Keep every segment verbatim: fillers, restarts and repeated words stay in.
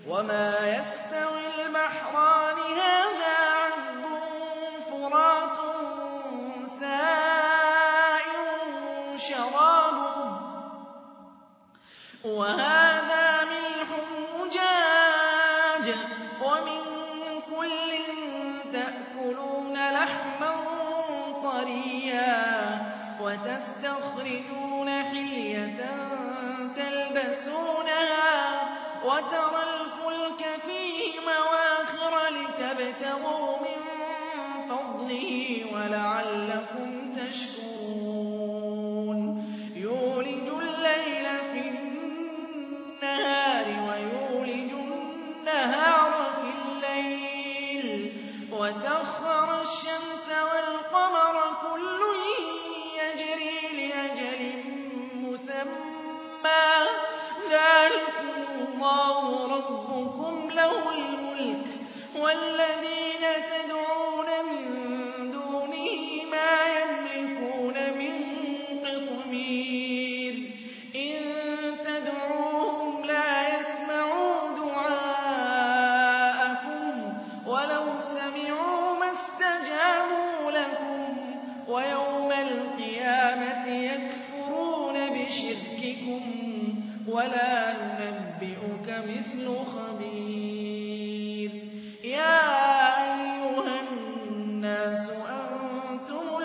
وما يستوي البحران هذا عذب فرات سائغ شرابه وهذا ملح أجاج ومن كل تأكلون لحما طريا وتستخرجون حلية تلبسونها وترى الفلك فيه مواخر لتبتغوا من فضله ولعلكم تشكرون يولج الليل في النهار ويولج النهار في الليل وسخر الشمس والقمر كل يجري لأجل مسمى ذلكم الله ربكم له الملك والذين تدعون من دونه ما يملكون من قطمير إن تدعوهم لا يسمعوا دعاءكم ولو سمعوا ما استجابوا لكم ويوم القيامة يكفرون بشرككم ولا ينبئك مثل خبير يا أيها الناس أنتم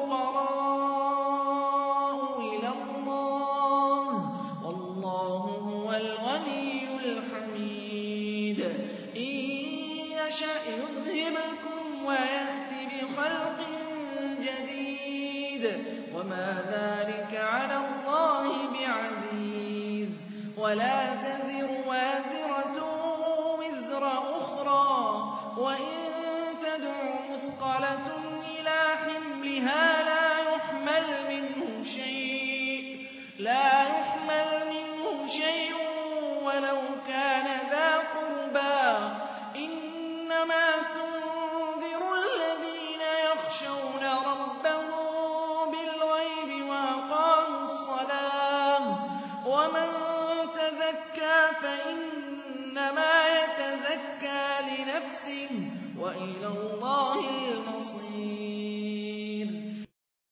الفقراء إلى الله والله هو الغني الحميد إن يشأ يذهبكم ويأتي بخلق جديد وما ذلك على الله بعزيز ولا تزر وازرة وزر أخرى وإن تدع مثقلة إلى حملها لا يحمل منه شيء لا يحمل منه شيء ولو كان ذا قربى إنما تنذر الذين يخشون ربهم بالغيب وأقاموا الصلاة ومن تزكى فإنما يتزكى لنفسه وإلى الله